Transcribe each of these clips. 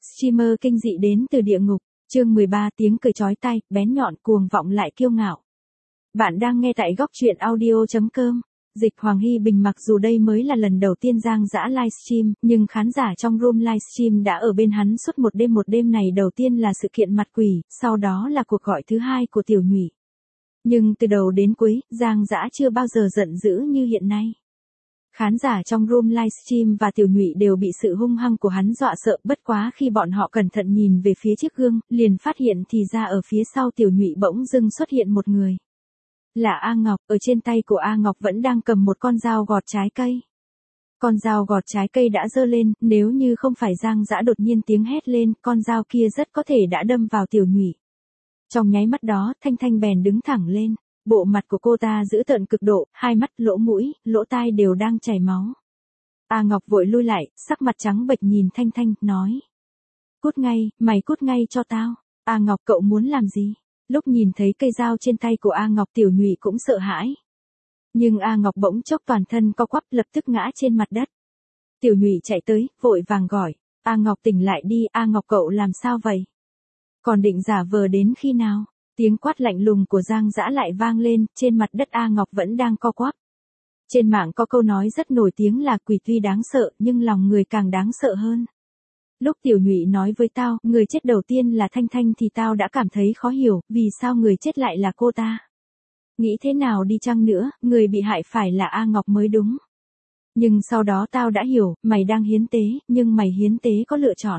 Streamer kinh dị đến từ địa ngục, chương 13 tiếng cười chói tai, bén nhọn cuồng vọng lại kiêu ngạo. Bạn đang nghe tại góc truyện audio.com. Dịch Hoàng Hy Bình. Mặc dù đây mới là lần đầu tiên Giang Dã livestream, nhưng khán giả trong room livestream đã ở bên hắn suốt một đêm này. Đầu tiên là sự kiện mặt quỷ, sau đó là cuộc gọi thứ hai của Tiểu Nhụy. Nhưng từ đầu đến cuối, Giang Dã chưa bao giờ giận dữ như hiện nay. Khán giả trong room livestream và Tiểu Nhụy đều bị sự hung hăng của hắn dọa sợ, bất quá khi bọn họ cẩn thận nhìn về phía chiếc gương, liền phát hiện thì ra ở phía sau Tiểu Nhụy bỗng dưng xuất hiện một người. Là A Ngọc, ở trên tay của A Ngọc vẫn đang cầm một con dao gọt trái cây. Con dao gọt trái cây đã giơ lên, nếu như không phải Giang Dã đột nhiên tiếng hét lên, con dao kia rất có thể đã đâm vào Tiểu Nhụy. Trong nháy mắt đó, Thanh Thanh bèn đứng thẳng lên. Bộ mặt của cô ta dữ tợn cực độ, hai mắt, lỗ mũi, lỗ tai đều đang chảy máu. A Ngọc vội lui lại, sắc mặt trắng bệch nhìn Thanh Thanh, nói. Cút ngay, mày cút ngay cho tao. A Ngọc, cậu muốn làm gì? Lúc nhìn thấy cây dao trên tay của A Ngọc, Tiểu Nhụy cũng sợ hãi. Nhưng A Ngọc bỗng chốc toàn thân co quắp, lập tức ngã trên mặt đất. Tiểu Nhụy chạy tới, vội vàng gọi. A Ngọc tỉnh lại đi, A Ngọc cậu làm sao vậy? Còn định giả vờ đến khi nào? Tiếng quát lạnh lùng của Giang Dã lại vang lên, trên mặt đất A Ngọc vẫn đang co quắp. Trên mạng có câu nói rất nổi tiếng là quỷ tuy đáng sợ nhưng lòng người càng đáng sợ hơn. Lúc Tiểu Nhụy nói với tao, người chết đầu tiên là Thanh Thanh thì tao đã cảm thấy khó hiểu, vì sao người chết lại là cô ta. Nghĩ thế nào đi chăng nữa, người bị hại phải là A Ngọc mới đúng. Nhưng sau đó tao đã hiểu, mày đang hiến tế, nhưng mày hiến tế có lựa chọn.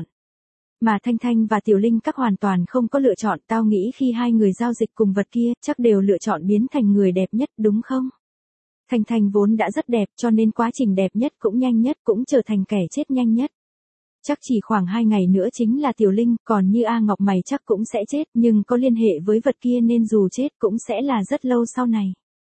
Mà Thanh Thanh và Tiểu Linh các hoàn toàn không có lựa chọn, tao nghĩ khi hai người giao dịch cùng vật kia, chắc đều lựa chọn biến thành người đẹp nhất, đúng không? Thanh Thanh vốn đã rất đẹp, cho nên quá trình đẹp nhất cũng nhanh nhất, cũng trở thành kẻ chết nhanh nhất. Chắc chỉ khoảng 2 ngày nữa chính là Tiểu Linh, còn như A Ngọc mày chắc cũng sẽ chết, nhưng có liên hệ với vật kia nên dù chết cũng sẽ là rất lâu sau này.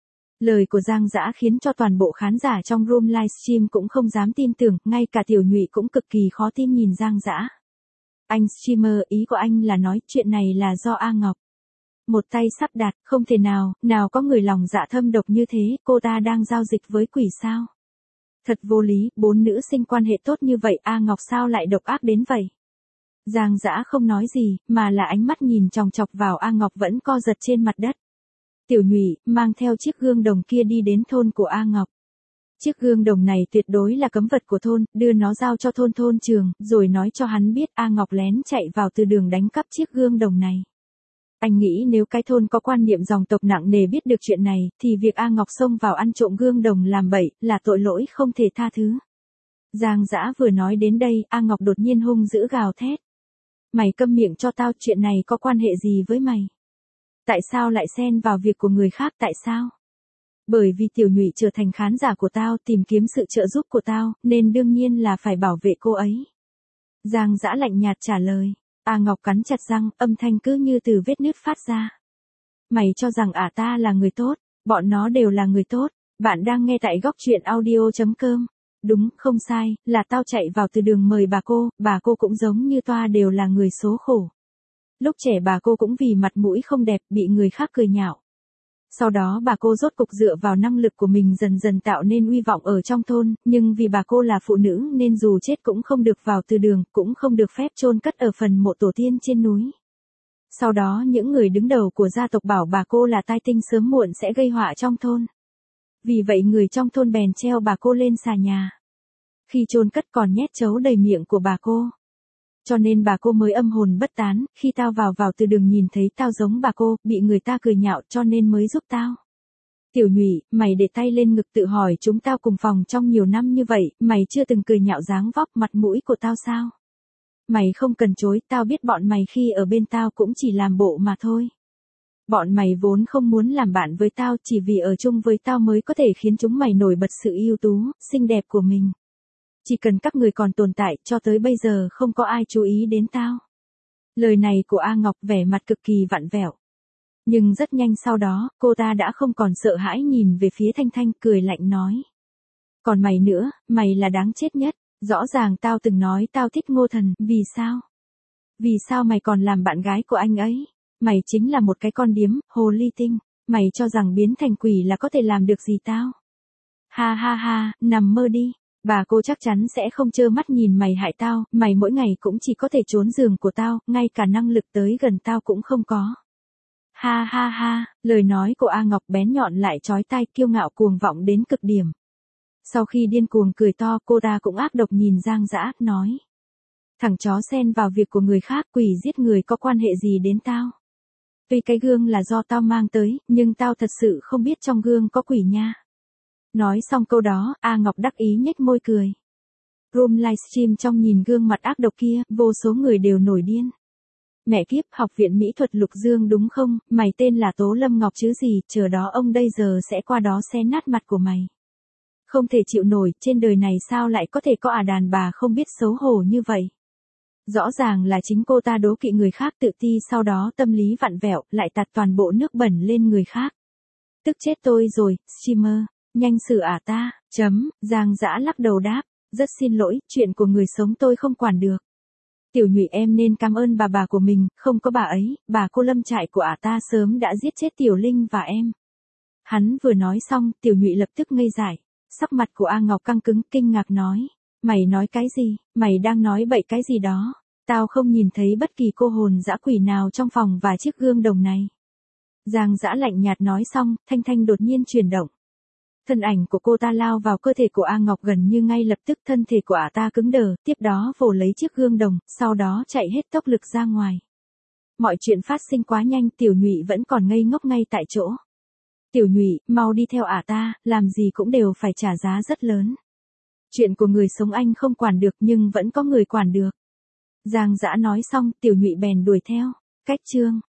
Lời của Giang Dã khiến cho toàn bộ khán giả trong room livestream cũng không dám tin tưởng, ngay cả Tiểu Nhụy cũng cực kỳ khó tin nhìn Giang Dã. Anh streamer, ý của anh là nói chuyện này là do A Ngọc. Một tay sắp đặt, không thể nào có người lòng dạ thâm độc như thế, cô ta đang giao dịch với quỷ sao? Thật vô lý, 4 nữ sinh quan hệ tốt như vậy, A Ngọc sao lại độc ác đến vậy? Giang Dã không nói gì, mà là ánh mắt nhìn chòng chọc vào A Ngọc vẫn co giật trên mặt đất. Tiểu Nhụy, mang theo chiếc gương đồng kia đi đến thôn của A Ngọc. Chiếc gương đồng này tuyệt đối là cấm vật của thôn, đưa nó giao cho thôn trường, rồi nói cho hắn biết A Ngọc lén chạy vào từ đường đánh cắp chiếc gương đồng này. Anh nghĩ nếu cái thôn có quan niệm dòng tộc nặng nề biết được chuyện này, thì việc A Ngọc xông vào ăn trộm gương đồng làm bậy, là tội lỗi không thể tha thứ. Giang Dã vừa nói đến đây, A Ngọc đột nhiên hung dữ gào thét. Mày câm miệng cho tao, chuyện này có quan hệ gì với mày? Tại sao lại xen vào việc của người khác, tại sao? Bởi vì Tiểu Nhụy trở thành khán giả của tao, tìm kiếm sự trợ giúp của tao, nên đương nhiên là phải bảo vệ cô ấy. Giang Dã lạnh nhạt trả lời. A Ngọc cắn chặt răng, âm thanh cứ như từ vết nứt phát ra. Mày cho rằng ta là người tốt, bọn nó đều là người tốt. Bạn đang nghe tại góc truyện audio.com. Đúng, không sai, là tao chạy vào từ đường mời bà cô cũng giống như toa đều là người số khổ. Lúc trẻ bà cô cũng vì mặt mũi không đẹp, bị người khác cười nhạo. Sau đó bà cô rốt cục dựa vào năng lực của mình dần dần tạo nên uy vọng ở trong thôn, nhưng vì bà cô là phụ nữ nên dù chết cũng không được vào từ đường, cũng không được phép chôn cất ở phần mộ tổ tiên trên núi. Sau đó những người đứng đầu của gia tộc bảo bà cô là tai tinh sớm muộn sẽ gây họa trong thôn. Vì vậy người trong thôn bèn treo bà cô lên xà nhà. Khi chôn cất còn nhét trấu đầy miệng của bà cô. Cho nên bà cô mới âm hồn bất tán, khi tao vào từ đường nhìn thấy tao giống bà cô, bị người ta cười nhạo cho nên mới giúp tao. Tiểu Nhụy, mày để tay lên ngực tự hỏi chúng tao cùng phòng trong nhiều năm như vậy, mày chưa từng cười nhạo dáng vóc mặt mũi của tao sao? Mày không cần chối, tao biết bọn mày khi ở bên tao cũng chỉ làm bộ mà thôi. Bọn mày vốn không muốn làm bạn với tao, chỉ vì ở chung với tao mới có thể khiến chúng mày nổi bật sự ưu tú, xinh đẹp của mình. Chỉ cần các người còn tồn tại, cho tới bây giờ không có ai chú ý đến tao. Lời này của A Ngọc vẻ mặt cực kỳ vặn vẹo. Nhưng rất nhanh sau đó, cô ta đã không còn sợ hãi nhìn về phía Thanh Thanh, cười lạnh nói. Còn mày nữa, mày là đáng chết nhất. Rõ ràng tao từng nói tao thích Ngô Thần, vì sao? Vì sao mày còn làm bạn gái của anh ấy? Mày chính là một cái con điếm, hồ ly tinh. Mày cho rằng biến thành quỷ là có thể làm được gì tao? Ha ha ha, nằm mơ đi. Bà cô chắc chắn sẽ không trơ mắt nhìn mày hại tao, mày mỗi ngày cũng chỉ có thể trốn giường của tao, ngay cả năng lực tới gần tao cũng không có. Ha ha ha, lời nói của A Ngọc bén nhọn lại chói tai, kiêu ngạo cuồng vọng đến cực điểm. Sau khi điên cuồng cười to, cô ta cũng ác độc nhìn Giang Dã, nói. Thằng chó xen vào việc của người khác, quỷ giết người có quan hệ gì đến tao? Tuy cái gương là do tao mang tới, nhưng tao thật sự không biết trong gương có quỷ nha. Nói xong câu đó, A Ngọc đắc ý nhếch môi cười. Room livestream trong nhìn gương mặt ác độc kia, vô số người đều nổi điên. Mẹ kiếp, học viện mỹ thuật Lục Dương đúng không, mày tên là Tố Lâm Ngọc chứ gì, chờ đó ông đây giờ sẽ qua đó xé nát mặt của mày. Không thể chịu nổi, trên đời này sao lại có thể có đàn bà không biết xấu hổ như vậy. Rõ ràng là chính cô ta đố kỵ người khác tự ti, sau đó tâm lý vặn vẹo, lại tạt toàn bộ nước bẩn lên người khác. Tức chết tôi rồi, streamer, nhanh xử ta, Giang Dã lắc đầu đáp, rất xin lỗi, chuyện của người sống tôi không quản được. Tiểu Nhụy em nên cảm ơn bà của mình, không có bà ấy, bà cô Lâm trại của ta sớm đã giết chết Tiểu Linh và em. Hắn vừa nói xong, Tiểu Nhụy lập tức ngây dại, sắc mặt của A Ngọc căng cứng, kinh ngạc nói, mày nói cái gì, mày đang nói bậy cái gì đó, tao không nhìn thấy bất kỳ cô hồn dã quỷ nào trong phòng và chiếc gương đồng này. Giang Dã lạnh nhạt nói xong, thanh thanh đột nhiên chuyển động. Thân ảnh của cô ta lao vào cơ thể của A Ngọc, gần như ngay lập tức thân thể của ta cứng đờ, tiếp đó vồ lấy chiếc gương đồng, sau đó chạy hết tốc lực ra ngoài. Mọi chuyện phát sinh quá nhanh, Tiểu Nhụy vẫn còn ngây ngốc ngay tại chỗ. Tiểu Nhụy, mau đi theo ta, làm gì cũng đều phải trả giá rất lớn. Chuyện của người sống anh không quản được nhưng vẫn có người quản được. Giang Dã nói xong, Tiểu Nhụy bèn đuổi theo. Cách chương